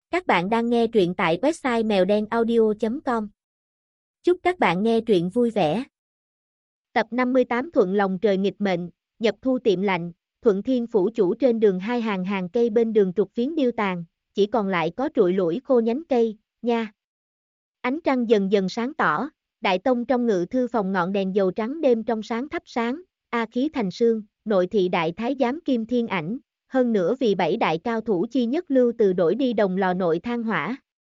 Các bạn đang nghe truyện tại website mèo đen audio.com. Chúc các bạn nghe truyện vui vẻ. Tập 58 Thuận lòng trời nghịch mệnh, nhập thu tiệm lạnh, Thuận Thiên phủ chủ trên đường hai hàng cây bên đường trục phiến điêu tàn, chỉ còn lại có trụi lủi khô nhánh cây, nha. Ánh trăng dần dần sáng tỏ, đại tông trong ngự thư phòng ngọn đèn dầu trắng đêm trong sáng thắp sáng, khí thành sương, nội thị đại thái giám Kim Thiên Ảnh. Hơn nữa vì 7 đại cao thủ chi nhất Lưu Từ đổi đi đồng lò nội than hỏa.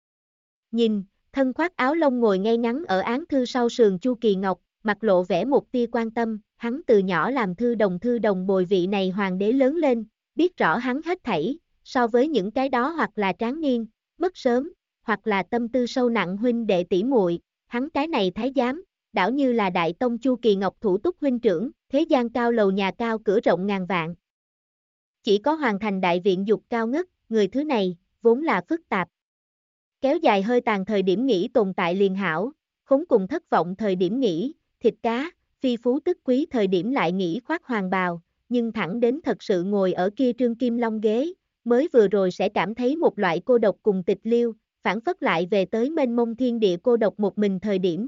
Nhìn, thân khoác áo lông ngồi ngay ngắn ở án thư sau sườn Chu Kỳ Ngọc, mặt lộ vẻ một tia quan tâm, hắn từ nhỏ làm thư đồng bồi vị này hoàng đế lớn lên, biết rõ hắn hết thảy, so với những cái đó hoặc là tráng niên, mất sớm, hoặc là tâm tư sâu nặng huynh đệ tỷ muội, hắn cái này thái giám, đảo như là đại tông Chu Kỳ Ngọc thủ túc huynh trưởng, thế gian cao lầu nhà cao cửa rộng ngàn vạn. Chỉ có hoàn thành đại viện dục cao ngất, người thứ này, vốn là phức tạp. Kéo dài hơi tàn thời điểm nghỉ tồn tại liền hảo, khốn cùng thất vọng thời điểm nghỉ, thịt cá, phi phú tức quý thời điểm lại nghỉ khoác hoàng bào, nhưng thẳng đến thật sự ngồi ở kia trương kim long ghế, mới vừa rồi sẽ cảm thấy một loại cô độc cùng tịch liêu, phản phất lại về tới mênh mông thiên địa cô độc một mình thời điểm.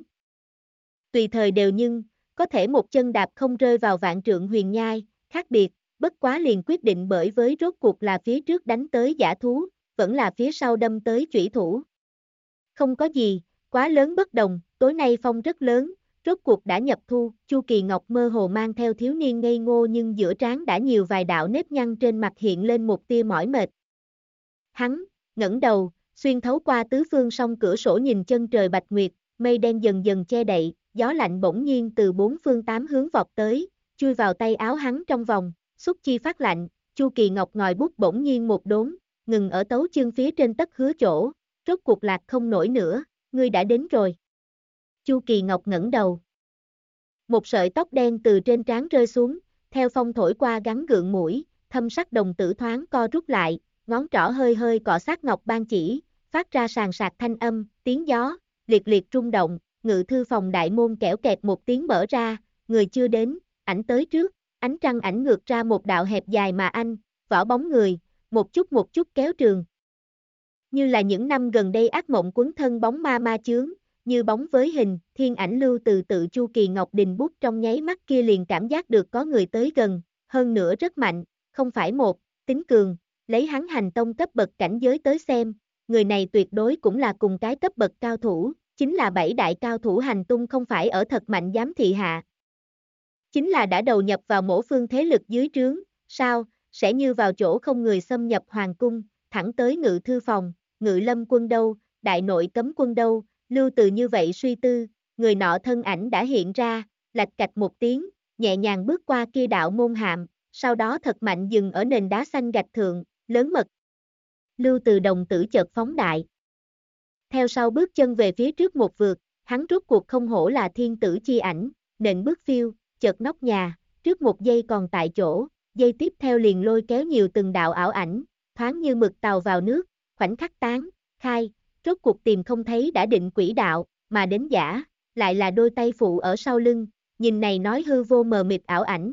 Tùy thời đều nhưng, có thể một chân đạp không rơi vào vạn trượng huyền nhai, khác biệt. Bất quá liền quyết định bởi với rốt cuộc là phía trước đánh tới giả thú, vẫn là phía sau đâm tới chủy thủ. Không có gì, quá lớn bất đồng, tối nay phong rất lớn, rốt cuộc đã nhập thu, Chu Kỳ Ngọc mơ hồ mang theo thiếu niên ngây ngô nhưng giữa trán đã nhiều vài đạo nếp nhăn trên mặt hiện lên một tia mỏi mệt. Hắn, ngẩng đầu, xuyên thấu qua tứ phương song cửa sổ nhìn chân trời bạch nguyệt, mây đen dần dần che đậy, gió lạnh bỗng nhiên từ bốn phương tám hướng vọt tới, chui vào tay áo hắn trong vòng. Xúc chi phát lạnh, Chu Kỳ Ngọc ngòi bút bỗng nhiên một đốn, ngừng ở tấu chương phía trên tất hứa chỗ, rốt cuộc lạc không nổi nữa, ngươi đã đến rồi. Chu Kỳ Ngọc ngẩng đầu. Một sợi tóc đen từ trên trán rơi xuống, theo phong thổi qua gắn gượng mũi, thâm sắc đồng tử thoáng co rút lại, ngón trỏ hơi hơi cọ sát ngọc ban chỉ, phát ra sàn sạc thanh âm, tiếng gió, liệt liệt rung động, ngự thư phòng đại môn kẽo kẹt một tiếng mở ra, người chưa đến, ảnh tới trước. Ánh trăng ảnh ngược ra một đạo hẹp dài mà vỏ bóng người, một chút kéo trường. Như là những năm gần đây ác mộng quấn thân bóng ma chướng, như bóng với hình, thiên ảnh Lưu từ tự Chu Kỳ Ngọc đình bút trong nháy mắt kia liền cảm giác được có người tới gần, hơn nữa rất mạnh, không phải một, tính cường, lấy hắn hành tông cấp bậc cảnh giới tới xem, người này tuyệt đối cũng là cùng cái cấp bậc cao thủ, chính là 7 đại cao thủ hành tung không phải ở thật mạnh giám thị hạ. Chính là đã đầu nhập vào mỗi phương thế lực dưới trướng, sao, sẽ như vào chỗ không người xâm nhập hoàng cung, thẳng tới ngự thư phòng, ngự lâm quân đâu, đại nội cấm quân đâu, Lưu Từ như vậy suy tư, người nọ thân ảnh đã hiện ra, lạch cạch một tiếng, nhẹ nhàng bước qua kia đạo môn hạm, sau đó thật mạnh dừng ở nền đá xanh gạch thượng, lớn mật. Lưu Từ đồng tử chợt phóng đại. Theo sau bước chân về phía trước một vượt, hắn rốt cuộc không hổ là thiên tử chi ảnh, nện bước phiêu, chợt nóc nhà, trước một giây còn tại chỗ, giây tiếp theo liền lôi kéo nhiều từng đạo ảo ảnh, thoáng như mực tàu vào nước, khoảnh khắc tán, khai, rốt cuộc tìm không thấy đã định quỹ đạo, mà đến giả, lại là đôi tay phụ ở sau lưng, nhìn này nói hư vô mờ mịt ảo ảnh.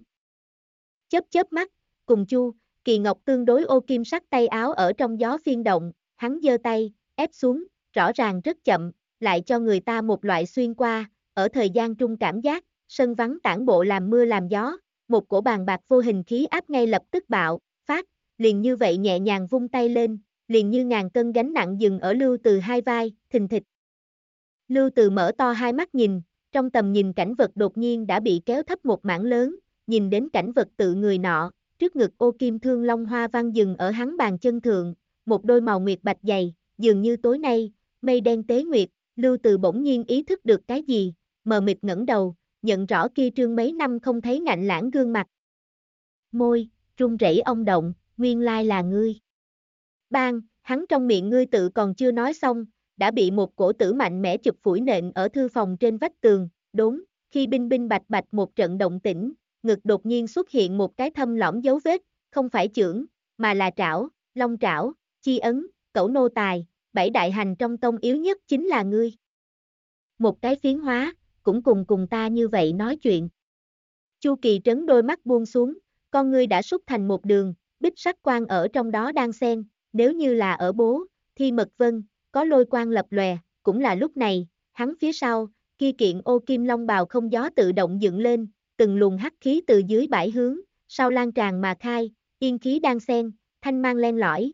Chớp mắt, cùng Chu Kỳ Ngọc tương đối ô kim sắc tay áo ở trong gió phiên động, hắn giơ tay, ép xuống, rõ ràng rất chậm, lại cho người ta một loại xuyên qua, ở thời gian trung cảm giác. Sân vắng tản bộ làm mưa làm gió, một cổ bàn bạc vô hình khí áp ngay lập tức bạo, phát, liền như vậy nhẹ nhàng vung tay lên, liền như ngàn cân gánh nặng dừng ở Lưu Từ hai vai, thình thịch. Lưu Từ mở to hai mắt nhìn, trong tầm nhìn cảnh vật đột nhiên đã bị kéo thấp một mảng lớn, nhìn đến cảnh vật tự người nọ, trước ngực ô kim thương long hoa văn dừng ở hắn bàn chân thượng, một đôi màu nguyệt bạch dày, dường như tối nay, mây đen tế nguyệt, Lưu Từ bỗng nhiên ý thức được cái gì, mờ mịt ngẩng đầu. Nhận rõ kia trương mấy năm không thấy ngạnh lãng gương mặt. Môi, run rẩy ông động, nguyên lai là ngươi. Bang, hắn trong miệng ngươi tự còn chưa nói xong, đã bị một cổ tử mạnh mẽ chụp phủi nện ở thư phòng trên vách tường, đốn, khi binh binh bạch bạch một trận động tĩnh, ngực đột nhiên xuất hiện một cái thâm lõm dấu vết, không phải chưởng, mà là trảo, long trảo, chi ấn, cẩu nô tài, 7 đại hành trong tông yếu nhất chính là ngươi. Một cái phiến hóa, cũng cùng ta như vậy nói chuyện. Chu Kỳ Trấn đôi mắt buông xuống, con ngươi đã xúc thành một đường, bích sắc quang ở trong đó đang xen, nếu như là ở bố, Thi Mật Vân, có lôi quang lập lòe, cũng là lúc này, hắn phía sau, kia kiện ô kim long bào không gió tự động dựng lên, từng luồng hắc khí từ dưới bãi hướng, sau lan tràn mà khai, yên khí đan xen, thanh mang len lỏi.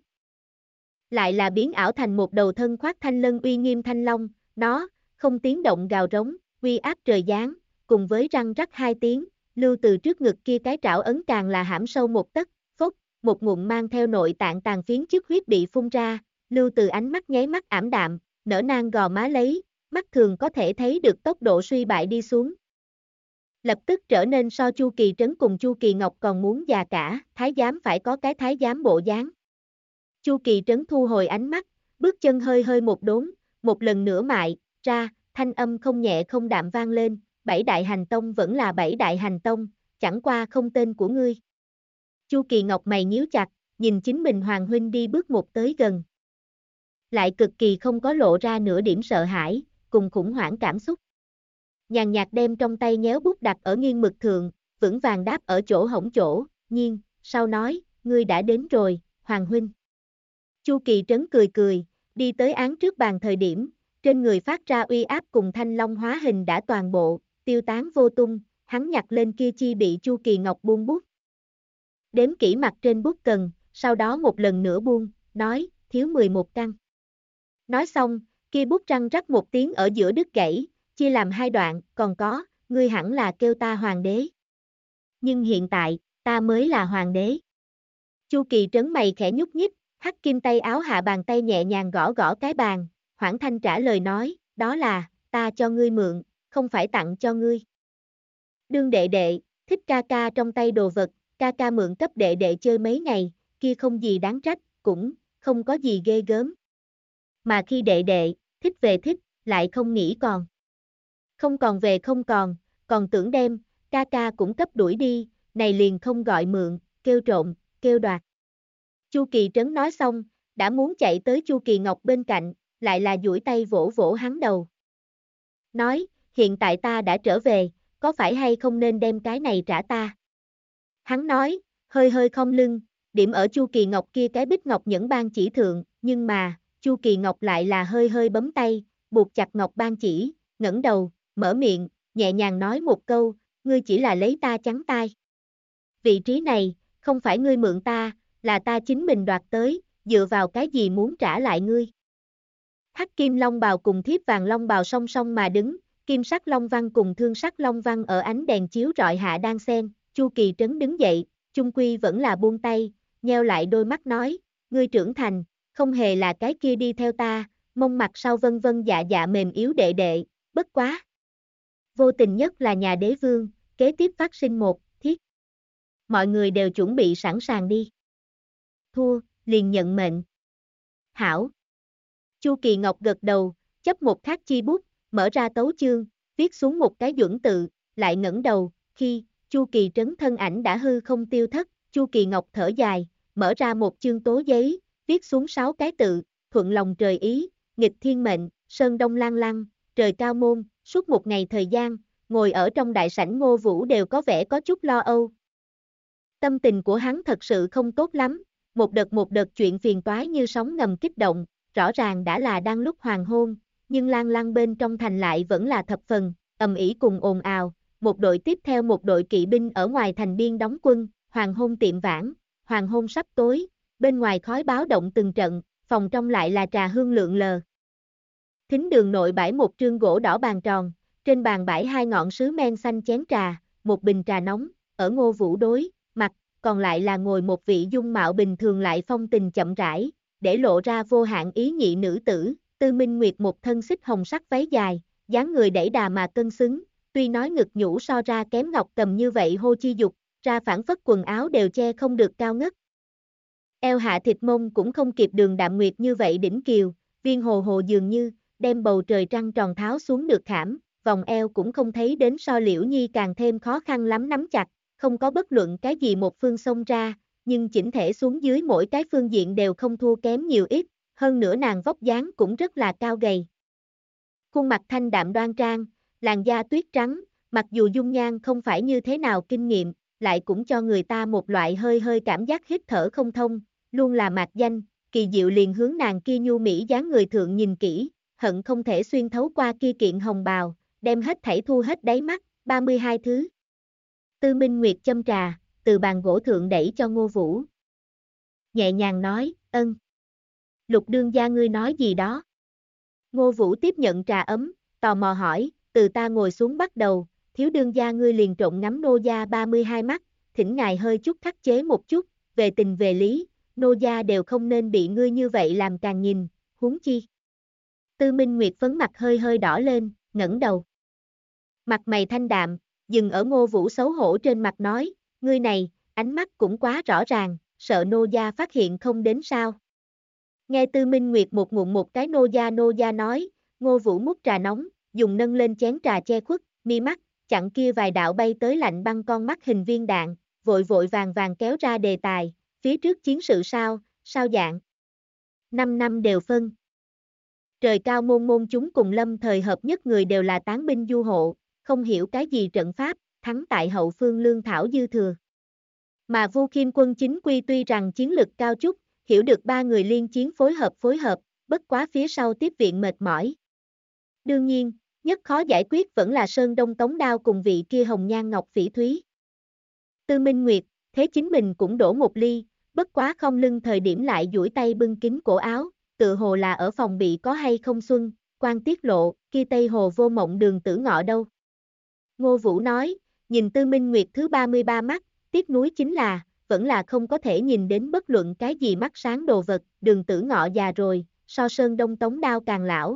Lại là biến ảo thành một đầu thân khoác thanh lân uy nghiêm thanh long, nó, không tiếng động gào rống, uy áp trời giáng, cùng với răng rắc hai tiếng, lưu từ trước ngực kia cái trảo ấn càng là hãm sâu một tấc, phốc, một ngụm mang theo nội tạng tàn phiến trước huyết bị phun ra, lưu từ ánh mắt nháy mắt ảm đạm, nở nang gò má lấy, mắt thường có thể thấy được tốc độ suy bại đi xuống. Lập tức trở nên so Chu Kỳ Trấn cùng Chu Kỳ Ngọc còn muốn già cả, thái giám phải có cái thái giám bộ dáng. Chu Kỳ Trấn thu hồi ánh mắt, bước chân hơi hơi một đốn, một lần nữa mại, ra, thanh âm không nhẹ không đạm vang lên, bảy đại hành tông vẫn là bảy đại hành tông, chẳng qua không tên của ngươi. Chu Kỳ Ngọc mày nhíu chặt, nhìn chính mình Hoàng huynh đi bước một tới gần. Lại cực kỳ không có lộ ra nửa điểm sợ hãi, cùng khủng hoảng cảm xúc. Nhàn nhạt đem trong tay nhéo bút đặt ở nghiêng mực thượng, vững vàng đáp ở chỗ hổng chỗ, nhiên, sau nói, ngươi đã đến rồi, Hoàng huynh. Chu Kỳ Trấn cười cười, đi tới án trước bàn thời điểm, trên người phát ra uy áp cùng thanh long hóa hình đã toàn bộ, tiêu tán vô tung, hắn nhặt lên kia chi bị Chu Kỳ Ngọc buông bút. Đếm kỹ mặt trên bút cần, sau đó một lần nữa buông, nói, thiếu 11 căn. Nói xong, kia bút răng rắc một tiếng ở giữa đứt gãy, chia làm hai đoạn, còn có, ngươi hẳn là kêu ta hoàng đế. Nhưng hiện tại, ta mới là hoàng đế. Chu Kỳ Trấn mày khẽ nhúc nhích, hắc kim tay áo hạ bàn tay nhẹ nhàng gõ gõ cái bàn, Hoảng Thanh trả lời nói, đó là, ta cho ngươi mượn, không phải tặng cho ngươi. Đương đệ đệ, thích ca ca trong tay đồ vật, ca ca mượn cấp đệ đệ chơi mấy ngày, kia không gì đáng trách, cũng, không có gì ghê gớm. Mà khi đệ đệ, thích về thích, lại không nghĩ còn. Không còn về không còn tưởng đem, ca ca cũng cấp đuổi đi, này liền không gọi mượn, kêu trộm, kêu đoạt. Chu Kỳ Trấn nói xong, đã muốn chạy tới Chu Kỳ Ngọc bên cạnh, lại là duỗi tay vỗ vỗ hắn đầu. Nói, hiện tại ta đã trở về, có phải hay không nên đem cái này trả ta? Hắn nói, hơi hơi không lưng, điểm ở Chu Kỳ Ngọc kia cái bích ngọc nhẫn ban chỉ thượng, nhưng mà, Chu Kỳ Ngọc lại là hơi hơi bấm tay, buộc chặt ngọc ban chỉ, ngẩng đầu, mở miệng, nhẹ nhàng nói một câu, ngươi chỉ là lấy ta trắng tay. Vị trí này, không phải ngươi mượn ta, là ta chính mình đoạt tới, dựa vào cái gì muốn trả lại ngươi. Hắc kim long bào cùng thiếp vàng long bào song song mà đứng, kim sắc long văn cùng thương sắc long văn ở ánh đèn chiếu rọi hạ đan xen, Chu Kỳ Trấn đứng dậy, chung quy vẫn là buông tay, nheo lại đôi mắt nói, ngươi trưởng thành, không hề là cái kia đi theo ta, mông mặt sau vân vân dạ dạ mềm yếu đệ đệ, bất quá. Vô tình nhất là nhà đế vương, kế tiếp phát sinh một, thiết. Mọi người đều chuẩn bị sẵn sàng đi. Thua, liền nhận mệnh. Hảo. Chu Kỳ Ngọc gật đầu, chấp một khắc chi bút, mở ra tấu chương, viết xuống một cái duẩn tự, lại ngẩng đầu, khi, Chu Kỳ Trấn thân ảnh đã hư không tiêu thất, Chu Kỳ Ngọc thở dài, mở ra một chương tố giấy, viết xuống 6 cái tự, thuận lòng trời ý, nghịch thiên mệnh, sơn đông lang lăng, trời cao môn, suốt một ngày thời gian, ngồi ở trong đại sảnh Ngô Vũ đều có vẻ có chút lo âu. Tâm tình của hắn thật sự không tốt lắm, một đợt chuyện phiền toái như sóng ngầm kích động, rõ ràng đã là đang lúc hoàng hôn, nhưng lang lăng bên trong thành lại vẫn là thập phần, ầm ĩ cùng ồn ào, một đội tiếp theo một đội kỵ binh ở ngoài thành biên đóng quân, hoàng hôn tiệm vãn, hoàng hôn sắp tối, bên ngoài khói báo động từng trận, phòng trong lại là trà hương lượn lờ. Thính đường nội bãi một trương gỗ đỏ bàn tròn, trên bàn bãi 2 ngọn sứ men xanh chén trà, một bình trà nóng, ở Ngô Vũ đối mặt, còn lại là ngồi một vị dung mạo bình thường lại phong tình chậm rãi, để lộ ra vô hạn ý nhị nữ tử, Tư Minh Nguyệt một thân xích hồng sắc váy dài, dáng người đẩy đà mà cân xứng, tuy nói ngực nhũ so ra kém Ngọc Cầm như vậy hô chi dục, ra phản phất quần áo đều che không được cao ngất. Eo hạ thịt mông cũng không kịp Đường Đạm Nguyệt như vậy đỉnh kiều, viên hồ hồ dường như, đem bầu trời trăng tròn tháo xuống được khảm, vòng eo cũng không thấy đến so Liễu Nhi càng thêm khó khăn lắm nắm chặt, không có bất luận cái gì một phương xông ra, nhưng chỉnh thể xuống dưới mỗi cái phương diện đều không thua kém nhiều ít, hơn nữa nàng vóc dáng cũng rất là cao gầy. Khuôn mặt thanh đạm đoan trang, làn da tuyết trắng, mặc dù dung nhan không phải như thế nào kinh nghiệm, lại cũng cho người ta một loại hơi hơi cảm giác hít thở không thông, luôn là mạc danh, kỳ diệu liền hướng nàng kia nhu mỹ dáng người thượng nhìn kỹ, hận không thể xuyên thấu qua kia kiện hồng bào, đem hết thảy thu hết đáy mắt, 32 thứ. Tư Minh Nguyệt châm trà, từ bàn gỗ thượng đẩy cho Ngô Vũ. Nhẹ nhàng nói, ân. Lục đương gia ngươi nói gì đó? Ngô Vũ tiếp nhận trà ấm, tò mò hỏi, từ ta ngồi xuống bắt đầu, thiếu đương gia ngươi liền trộn ngắm nô gia 32 mắt, thỉnh ngài hơi chút khắc chế một chút, về tình về lý, nô gia đều không nên bị ngươi như vậy làm càng nhìn, huống chi. Tư Minh Nguyệt phấn mặt hơi hơi đỏ lên, ngẩng đầu. Mặt mày thanh đạm, dừng ở Ngô Vũ xấu hổ trên mặt nói, ngươi này, ánh mắt cũng quá rõ ràng, sợ nô gia phát hiện không đến sao. Nghe Tư Minh Nguyệt một ngụm một cái nô gia nói, Ngô Vũ múc trà nóng, dùng nâng lên chén trà che khuất, mi mắt, chặn kia vài đạo bay tới lạnh băng con mắt hình viên đạn, vội vội vàng vàng kéo ra đề tài, phía trước chiến sự sao dạng. 5 năm đều phân. Trời cao môn chúng cùng lâm thời hợp nhất người đều là tán binh du hộ, không hiểu cái gì trận pháp, thắng tại hậu phương lương thảo dư thừa. Mà Vu Khiêm quân chính quy tuy rằng chiến lực cao chút, hiểu được ba người liên chiến phối hợp, bất quá phía sau tiếp viện mệt mỏi. Đương nhiên, nhất khó giải quyết vẫn là Sơn Đông Tống Đao cùng vị kia hồng nhan ngọc phỉ thúy. Tư Minh Nguyệt, thế chính mình cũng đổ một ly, bất quá không lưng thời điểm lại duỗi tay bưng kín cổ áo, tự hồ là ở phòng bị có hay không xuân, quan tiết lộ, kia Tây Hồ vô mộng đường tử ngọ đâu. Ngô Vũ nói, nhìn Tư Minh Nguyệt thứ 33 mắt, tiếc nuối chính là, vẫn là không có thể nhìn đến bất luận cái gì mắt sáng đồ vật, đường tử ngọ già rồi, so Sơn Đông Tống Đao càng lão.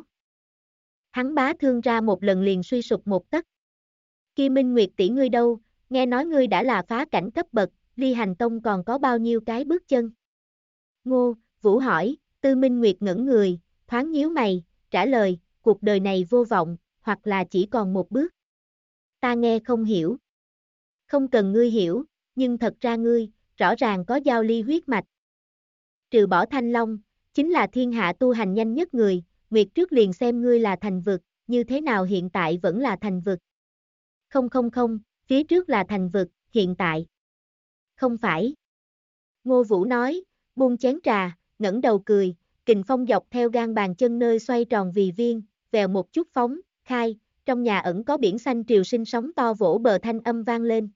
Hắn bá thương ra một lần liền suy sụp một tấc. Kia Minh Nguyệt tỷ ngươi đâu, nghe nói ngươi đã là phá cảnh cấp bậc, Ly Hành Tông còn có bao nhiêu cái bước chân? Ngô Vũ hỏi, Tư Minh Nguyệt ngẩn người, thoáng nhíu mày, trả lời, cuộc đời này vô vọng, hoặc là chỉ còn một bước. Ta nghe không hiểu. Không cần ngươi hiểu, nhưng thật ra ngươi, rõ ràng có giao ly huyết mạch. Trừ bỏ Thanh Long, chính là thiên hạ tu hành nhanh nhất người, Nguyệt trước liền xem ngươi là thành vực, như thế nào hiện tại vẫn là thành vực. Không, phía trước là thành vực, hiện tại. Không phải. Ngô Vũ nói, buông chén trà, ngẩng đầu cười, kình phong dọc theo gan bàn chân nơi xoay tròn vì viên, vèo một chút phóng, khai, trong nhà ẩn có biển xanh triều sinh sóng to vỗ bờ thanh âm vang lên.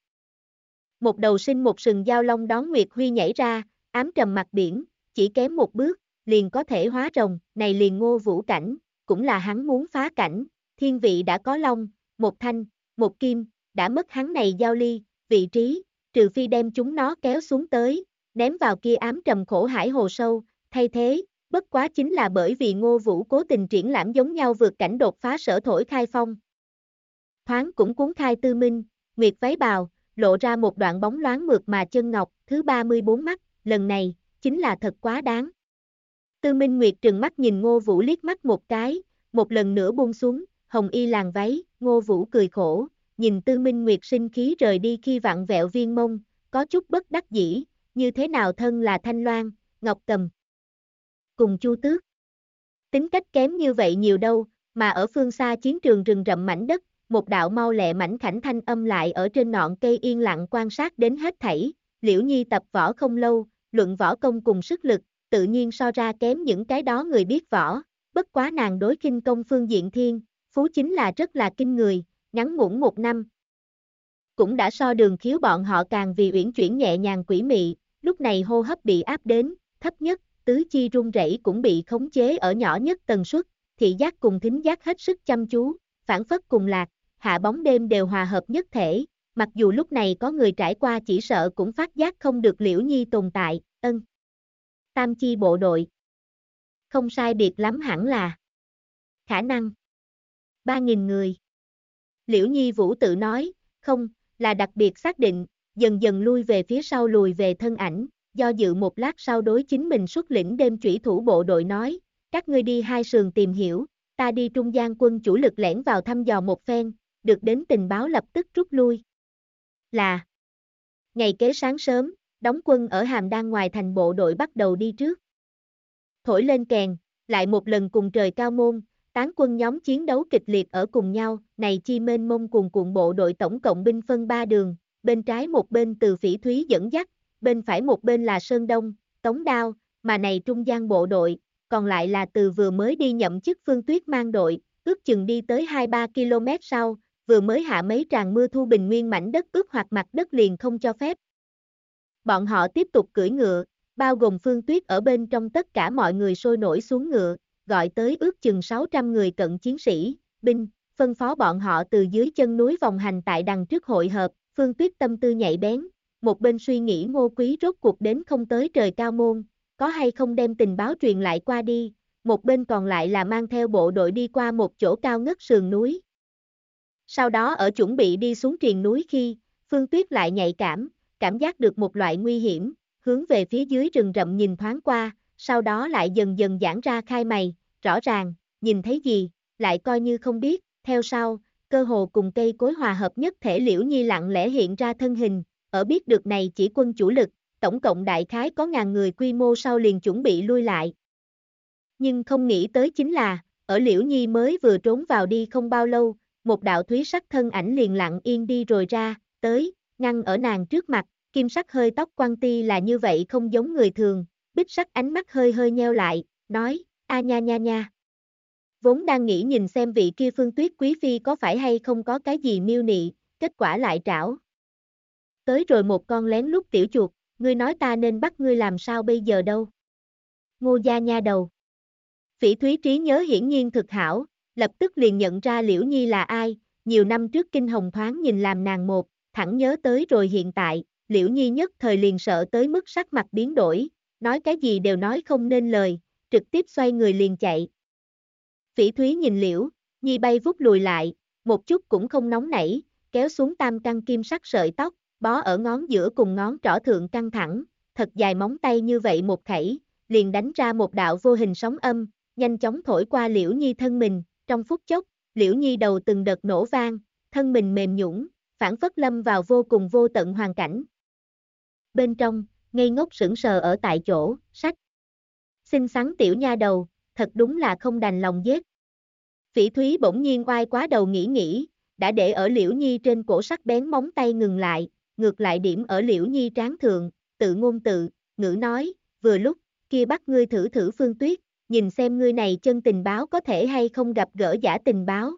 Một đầu sinh một sừng giao long đón Nguyệt Huy nhảy ra, ám trầm mặt biển, chỉ kém một bước, liền có thể hóa rồng, này liền Ngô Vũ cảnh, cũng là hắn muốn phá cảnh, thiên vị đã có long, một thanh, một kim, đã mất hắn này giao ly, vị trí, trừ phi đem chúng nó kéo xuống tới, ném vào kia ám trầm khổ hải hồ sâu, thay thế, bất quá chính là bởi vì Ngô Vũ cố tình triển lãm giống nhau vượt cảnh đột phá sở thổi khai phong. Thoáng cũng cuốn khai Tư Minh, Nguyệt váy bào, lộ ra một đoạn bóng loáng mượt mà chân ngọc, thứ 34 mắt, lần này, chính là thật quá đáng. Tư Minh Nguyệt trừng mắt nhìn Ngô Vũ liếc mắt một cái, một lần nữa buông xuống, hồng y làn váy, Ngô Vũ cười khổ, nhìn Tư Minh Nguyệt sinh khí rời đi khi vặn vẹo viên mông, có chút bất đắc dĩ, như thế nào thân là Thanh Loan, Ngọc Cầm. Cùng Chu Tước. Tính cách kém như vậy nhiều đâu, mà ở phương xa chiến trường rừng rậm mảnh đất, một đạo mau lẹ mảnh khảnh thanh âm lại ở trên ngọn cây yên lặng quan sát đến hết thảy, Liễu Nhi tập võ không lâu, luận võ công cùng sức lực, tự nhiên so ra kém những cái đó người biết võ, bất quá nàng đối khinh công phương diện thiên, phú chính là rất là kinh người, ngắn ngủn một năm. Cũng đã so Đường Khiếu bọn họ càng vì uyển chuyển nhẹ nhàng quỷ mị, lúc này hô hấp bị áp đến, thấp nhất, tứ chi run rẩy cũng bị khống chế ở nhỏ nhất tần suất, thị giác cùng thính giác hết sức chăm chú, phản phất cùng lạc, hạ bóng đêm đều hòa hợp nhất thể, mặc dù lúc này có người trải qua chỉ sợ cũng phát giác không được Liễu Nhi tồn tại, ân. Tam chi bộ đội. Không sai biệt lắm hẳn là. Khả năng. 3.000 người. Liễu Nhi Vũ tự nói, không, là đặc biệt xác định, dần dần lui về phía sau lùi về thân ảnh, do dự một lát sau đối chính mình xuất lĩnh đêm chủy thủ bộ đội nói, các ngươi đi hai sườn tìm hiểu, ta đi trung gian quân chủ lực lẻn vào thăm dò một phen, được đến tình báo lập tức rút lui. Là. Ngày kế sáng sớm, đóng quân ở Hàm Đan ngoài thành bộ đội bắt đầu đi trước. Thổi lên kèn, lại một lần cùng trời cao môn, tán quân nhóm chiến đấu kịch liệt ở cùng nhau, này chi mênh mông cuồn cuộn bộ đội tổng cộng binh phân 3 đường, bên trái một bên từ Phỉ Thúy dẫn dắt, bên phải một bên là Sơn Đông, Tống Đao, mà này trung gian bộ đội, còn lại là từ vừa mới đi nhậm chức Phương Tuyết mang đội, ước chừng đi tới 2-3 km sau, vừa mới hạ mấy tràng mưa thu bình nguyên mảnh đất ướt hoặc mặt đất liền không cho phép. Bọn họ tiếp tục cưỡi ngựa, bao gồm Phương Tuyết ở bên trong, tất cả mọi người sôi nổi xuống ngựa, gọi tới ước chừng 600 người cận chiến sĩ, binh, phân phó bọn họ từ dưới chân núi vòng hành tại đằng trước hội hợp. Phương Tuyết tâm tư nhạy bén, một bên suy nghĩ Ngô Quý rốt cuộc đến không tới Trời Cao Môn, có hay không đem tình báo truyền lại qua đi, một bên còn lại là mang theo bộ đội đi qua một chỗ cao ngất sườn núi. Sau đó ở chuẩn bị đi xuống triền núi khi, Phương Tuyết lại nhạy cảm giác được một loại nguy hiểm, hướng về phía dưới rừng rậm nhìn thoáng qua, sau đó lại dần dần giãn ra khai mày, rõ ràng, nhìn thấy gì, lại coi như không biết, theo sau, cơ hồ cùng cây cối hòa hợp nhất thể Liễu Nhi lặng lẽ hiện ra thân hình, ở biết được này chỉ quân chủ lực, tổng cộng đại khái có 1000 người quy mô sau liền chuẩn bị lui lại. Nhưng không nghĩ tới chính là, ở Liễu Nhi mới vừa trốn vào đi không bao lâu, một đạo thúy sắc thân ảnh liền lặng yên đi rồi ra, tới, ngăn ở nàng trước mặt, kim sắc hơi tóc quăng ti là như vậy không giống người thường, bích sắc ánh mắt hơi hơi nheo lại, nói, a nha nha nha. Vốn đang nghĩ nhìn xem vị kia Phương Tuyết quý phi có phải hay không có cái gì miêu nị, kết quả lại trảo. Tới rồi một con lén lút tiểu chuột, ngươi nói ta nên bắt ngươi làm sao bây giờ đâu. Ngô gia nha đầu. Phỉ Thúy trí nhớ hiển nhiên thực hảo, lập tức liền nhận ra Liễu Nhi là ai, nhiều năm trước kinh hồng thoáng nhìn làm nàng một, thẳng nhớ tới rồi hiện tại, Liễu Nhi nhất thời liền sợ tới mức sắc mặt biến đổi, nói cái gì đều nói không nên lời, trực tiếp xoay người liền chạy. Phỉ Thúy nhìn Liễu Nhi bay vút lùi lại, một chút cũng không nóng nảy, kéo xuống tam căn kim sắc sợi tóc, bó ở ngón giữa cùng ngón trỏ thượng căng thẳng, thật dài móng tay như vậy một khẩy, liền đánh ra một đạo vô hình sóng âm, nhanh chóng thổi qua Liễu Nhi thân mình, trong phút chốc, Liễu Nhi đầu từng đợt nổ vang, thân mình mềm nhũn, phản phất lâm vào vô cùng vô tận hoàn cảnh. Bên trong, ngây ngốc sững sờ ở tại chỗ, sách. Xinh xắn tiểu nha đầu, thật đúng là không đành lòng giết. Phỉ Thúy bỗng nhiên oai quá đầu nghĩ, đã để ở Liễu Nhi trên cổ sắc bén móng tay ngừng lại, ngược lại điểm ở Liễu Nhi trán thượng, tự ngôn tự ngữ nói, vừa lúc, kia bắt ngươi thử thử Phương Tuyết, nhìn xem ngươi này chân tình báo có thể hay không gặp gỡ giả tình báo.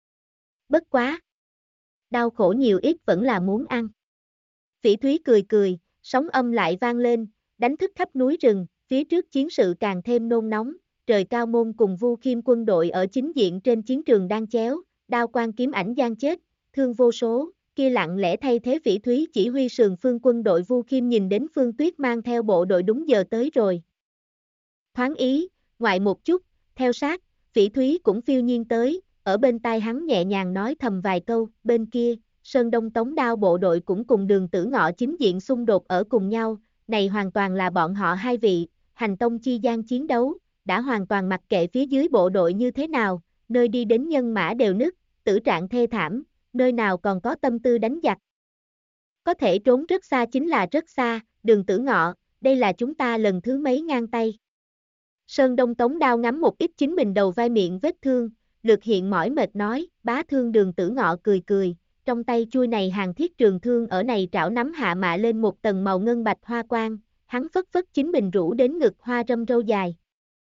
Bất quá. Đau khổ nhiều ít vẫn là muốn ăn. Phỉ Thúy cười, sóng âm lại vang lên, đánh thức khắp núi rừng, phía trước chiến sự càng thêm nôn nóng, Trời Cao Môn cùng Vu Khiêm quân đội ở chính diện trên chiến trường đang chéo, đao quang kiếm ảnh gian chết, thương vô số, kia lặng lẽ thay thế Phỉ Thúy chỉ huy sườn phương quân đội Vu Khiêm nhìn đến Phương Tuyết mang theo bộ đội đúng giờ tới rồi. Thoáng ý, ngoại một chút, theo sát, Phỉ Thúy cũng phiêu nhiên tới, ở bên tai hắn nhẹ nhàng nói thầm vài câu, bên kia, Sơn Đông Tống Đao bộ đội cũng cùng Đường Tử Ngọ chính diện xung đột ở cùng nhau, này hoàn toàn là bọn họ hai vị, hành tông chi gian chiến đấu, đã hoàn toàn mặc kệ phía dưới bộ đội như thế nào, nơi đi đến nhân mã đều nứt, tử trạng thê thảm, nơi nào còn có tâm tư đánh giặc. Có thể trốn rất xa chính là rất xa, Đường Tử Ngọ, đây là chúng ta lần thứ mấy ngang tay. Sơn Đông Tống Đao ngắm một ít chính mình đầu vai miệng vết thương, lược hiện mỏi mệt nói, bá thương Đường Tử Ngọ cười, trong tay chui này hàng thiết trường thương ở này trảo nắm hạ mạ lên một tầng màu ngân bạch hoa quang, hắn phất chính mình rũ đến ngực hoa râm râu dài.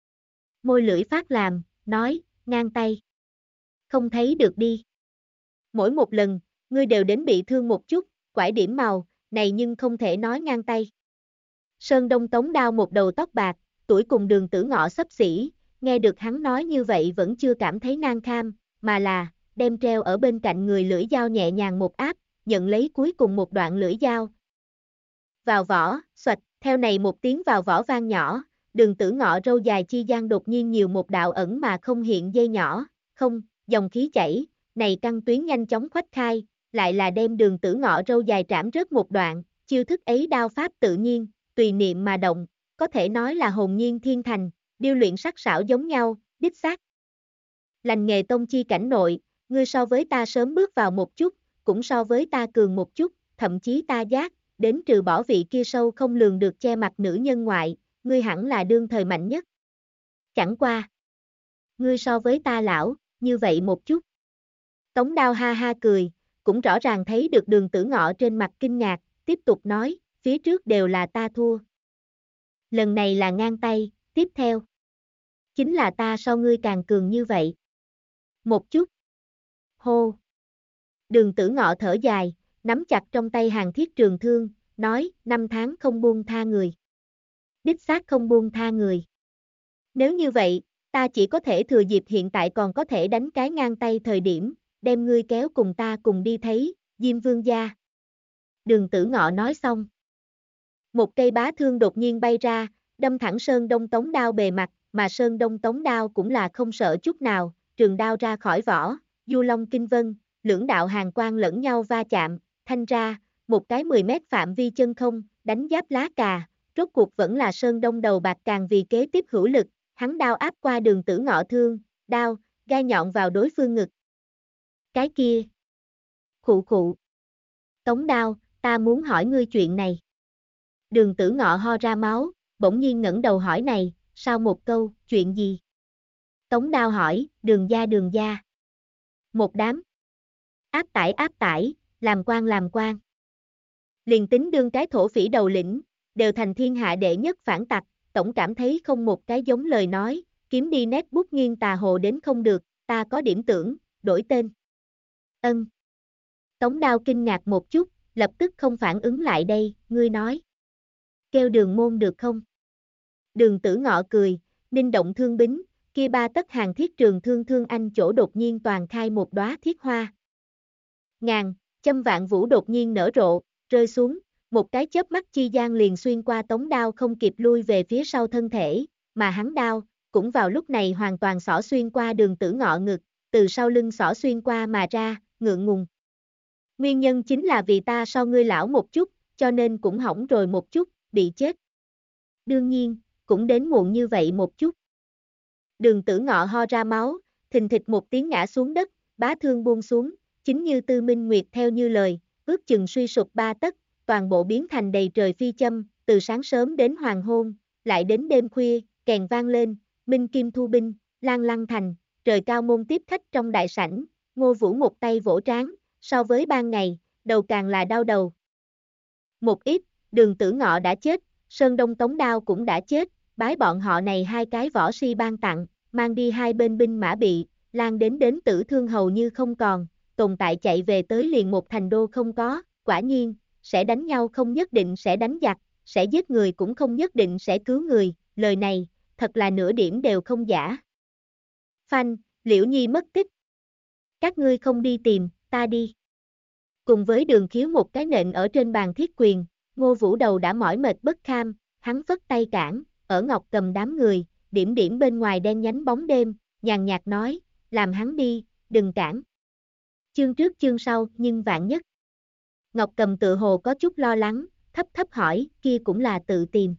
Môi lưỡi phát làm, nói, ngang tay. Không thấy được đi. Mỗi một lần, ngươi đều đến bị thương một chút, quải điểm màu, này nhưng không thể nói ngang tay. Sơn Đông Tống Đao một đầu tóc bạc, tuổi cùng Đường Tử Ngọ xấp xỉ, nghe được hắn nói như vậy vẫn chưa cảm thấy nan kham, mà là, đem treo ở bên cạnh người lưỡi dao nhẹ nhàng một áp, nhận lấy cuối cùng một đoạn lưỡi dao. Vào vỏ, xoạch, theo này một tiếng vào vỏ vang nhỏ, Đường Tử Ngọ râu dài chi gian đột nhiên nhiều một đạo ẩn mà không hiện dây nhỏ, không, dòng khí chảy, này căn tuyến nhanh chóng khoách khai, lại là đem Đường Tử Ngọ râu dài trảm rớt một đoạn, chiêu thức ấy đao pháp tự nhiên, tùy niệm mà động, có thể nói là hồn nhiên thiên thành, điêu luyện sắc sảo giống nhau, đích xác. Lành nghề tông chi cảnh nội, ngươi so với ta sớm bước vào một chút, cũng so với ta cường một chút, thậm chí ta giác, đến trừ bỏ vị kia sâu không lường được che mặt nữ nhân ngoại, ngươi hẳn là đương thời mạnh nhất. Chẳng qua. Ngươi so với ta lão, như vậy một chút. Tống Đao ha ha cười, cũng rõ ràng thấy được Đường Tử Ngọ trên mặt kinh ngạc, tiếp tục nói, phía trước đều là ta thua. Lần này là ngang tay, tiếp theo. Chính là ta so ngươi càng cường như vậy. Một chút. Hô. Đường Tử Ngọ thở dài, nắm chặt trong tay hàng thiết trường thương, nói, 5 tháng không buông tha người. Đích xác không buông tha người. Nếu như vậy, ta chỉ có thể thừa dịp hiện tại còn có thể đánh cái ngang tay thời điểm, đem ngươi kéo cùng ta cùng đi thấy, Diêm Vương gia. Đường Tử Ngọ nói xong. Một cây bá thương đột nhiên bay ra, đâm thẳng Sơn Đông Tống Đao bề mặt, mà Sơn Đông Tống Đao cũng là không sợ chút nào, trường đao ra khỏi vỏ, du long kinh vân, lưỡng đạo hàng quang lẫn nhau va chạm, thanh ra, một cái 10 mét phạm vi chân không, đánh giáp lá cà, rốt cuộc vẫn là Sơn Đông đầu bạc càng vì kế tiếp hữu lực, hắn đao áp qua Đường Tử Ngọ thương, đao, gai nhọn vào đối phương ngực. Cái kia. Khụ khụ. Tống Đao, ta muốn hỏi ngươi chuyện này. Đường Tử Ngọ ho ra máu, bỗng nhiên ngẩng đầu hỏi này, sau một câu, chuyện gì? Tống Đao hỏi, đường gia. Một đám. Áp tải, làm quan. Liền tính đương cái thổ phỉ đầu lĩnh, đều thành thiên hạ đệ nhất phản tặc, tổng cảm thấy không một cái giống lời nói, kiếm đi nét bút nghiêng tà hồ đến không được, ta có điểm tưởng, đổi tên. Ân. Tống Đao kinh ngạc một chút, lập tức không phản ứng lại đây, ngươi nói. Kêu Đường môn được không? Đường Tử Ngọ cười, ninh động thương bính, kia 3 tấc hàng thiết trường thương anh chỗ đột nhiên toàn khai một đóa thiết hoa. Ngàn, châm vạn vũ đột nhiên nở rộ, rơi xuống, một cái chớp mắt chi gian liền xuyên qua Tống Đao không kịp lui về phía sau thân thể, mà hắn đao, cũng vào lúc này hoàn toàn xỏ xuyên qua Đường Tử Ngọ ngực, từ sau lưng xỏ xuyên qua mà ra, ngượng ngùng. Nguyên nhân chính là vì ta so ngươi lão một chút, cho nên cũng hỏng rồi một chút, bị chết. Đương nhiên, cũng đến muộn như vậy một chút. Đường Tử Ngọ ho ra máu, thình thịch một tiếng ngã xuống đất, bá thương buông xuống, chính như Tư Minh Nguyệt theo như lời, ước chừng suy sụp 3 tấc, toàn bộ biến thành đầy trời phi châm, từ sáng sớm đến hoàng hôn, lại đến đêm khuya, kèn vang lên, minh kim thu binh, lan lăng thành, trời cao môn tiếp khách trong đại sảnh, Ngô Vũ một tay vỗ trán, so với ban ngày, đầu càng là đau đầu. Một ít, Đường Tử Ngọ đã chết, Sơn Đông Tống Đao cũng đã chết, bái bọn họ này 2 cái võ si ban tặng, mang đi 2 bên binh mã bị, lan đến tử thương hầu như không còn, tồn tại chạy về tới liền một thành đô không có, quả nhiên, sẽ đánh nhau không nhất định sẽ đánh giặc, sẽ giết người cũng không nhất định sẽ cứu người, lời này, thật là nửa điểm đều không giả. Phanh, Liễu Nhi mất tích. Các ngươi không đi tìm, ta đi. Cùng với Đường Khiếu một cái nện ở trên bàn thiết quyền, Ngô Vũ đầu đã mỏi mệt bất kham, hắn phất tay cản, ở Ngọc Cầm đám người, điểm điểm bên ngoài đen nhánh bóng đêm, nhàn nhạt nói, làm hắn đi, đừng cản. Chương trước chương sau, nhưng vạn nhất. Ngọc Cầm tự hồ có chút lo lắng, thấp hỏi, kia cũng là tự tìm.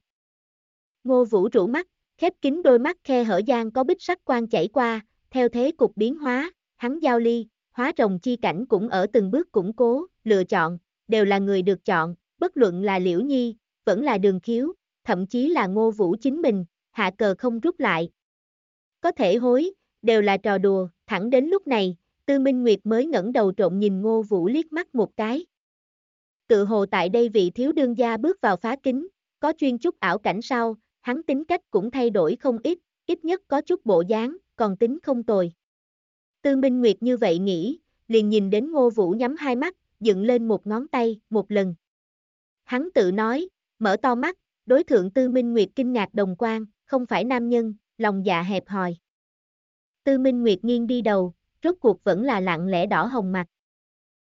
Ngô Vũ rũ mắt, khép kín đôi mắt khe hở gian có bích sắc quang chảy qua, theo thế cục biến hóa, hắn giao ly, hóa rồng chi cảnh cũng ở từng bước củng cố, lựa chọn, đều là người được chọn, bất luận là Liễu Nhi, vẫn là Đường Khiếu, thậm chí là Ngô Vũ chính mình, hạ cờ không rút lại. Có thể hối, đều là trò đùa, thẳng đến lúc này, Tư Minh Nguyệt mới ngẩng đầu trộn nhìn Ngô Vũ liếc mắt một cái. Tự hồ tại đây vị thiếu đương gia bước vào phá kính, có chuyên chút ảo cảnh sau, hắn tính cách cũng thay đổi không ít nhất có chút bộ dáng, còn tính không tồi. Tư Minh Nguyệt như vậy nghĩ, liền nhìn đến Ngô Vũ nhắm 2 mắt, dựng lên một ngón tay, một lần. Hắn tự nói, mở to mắt, đối thượng Tư Minh Nguyệt kinh ngạc đồng quan, không phải nam nhân, lòng dạ hẹp hòi. Tư Minh Nguyệt nghiêng đi đầu, rốt cuộc vẫn là lặng lẽ đỏ hồng mặt.